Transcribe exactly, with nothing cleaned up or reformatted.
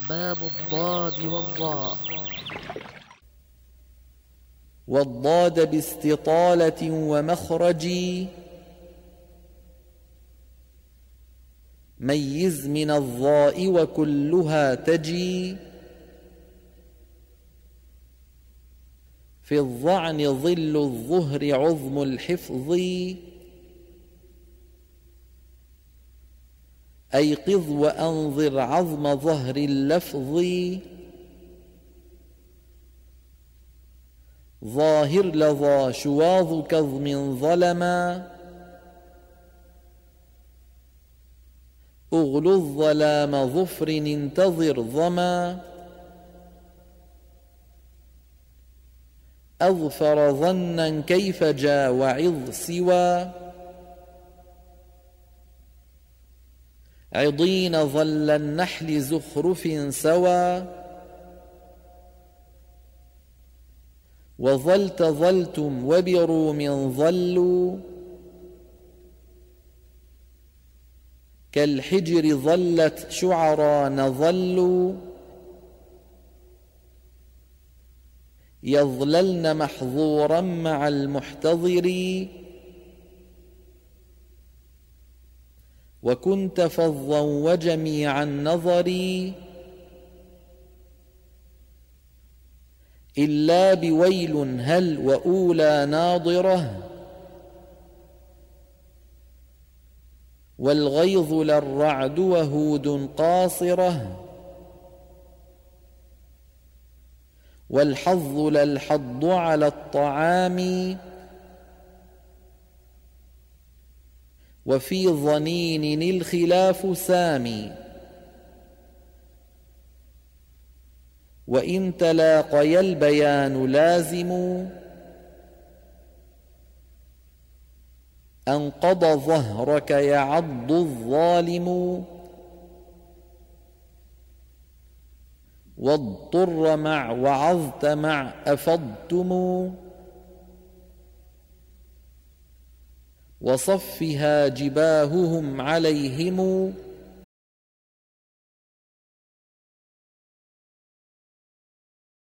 باب الضاد والظاء. والضاد باستطالة ومخرج ميز من الظاء وكلها تجي. في الظعن ظل الظهر عظم الحفظ أيقظ وأنظر عظم ظهر اللفظ. ظاهر لظى شواظ كظم ظلما أغلو الظلام ظفر انتظر ظما. أظفر ظنا كيف جا وعظ سوى عضين ظل النحل زخرف سوى. وظلت ظلتم وبروم ظلوا كالحجر ظلت شعران ظلوا. يظللن محظورا مع المحتضر وكنت فظا وجميع النظر. إلا بويل هل وأولى ناضرة والغيظ للرعد وهود قاصرة. والحظ للحض على الطعام وفي ظنين الخلاف سامي. وإن تلاقي البيان لازم أنقض ظهرك يعض الظالم. واضطر مع وعظت مع أفضتم وصفها جباههم عليهم.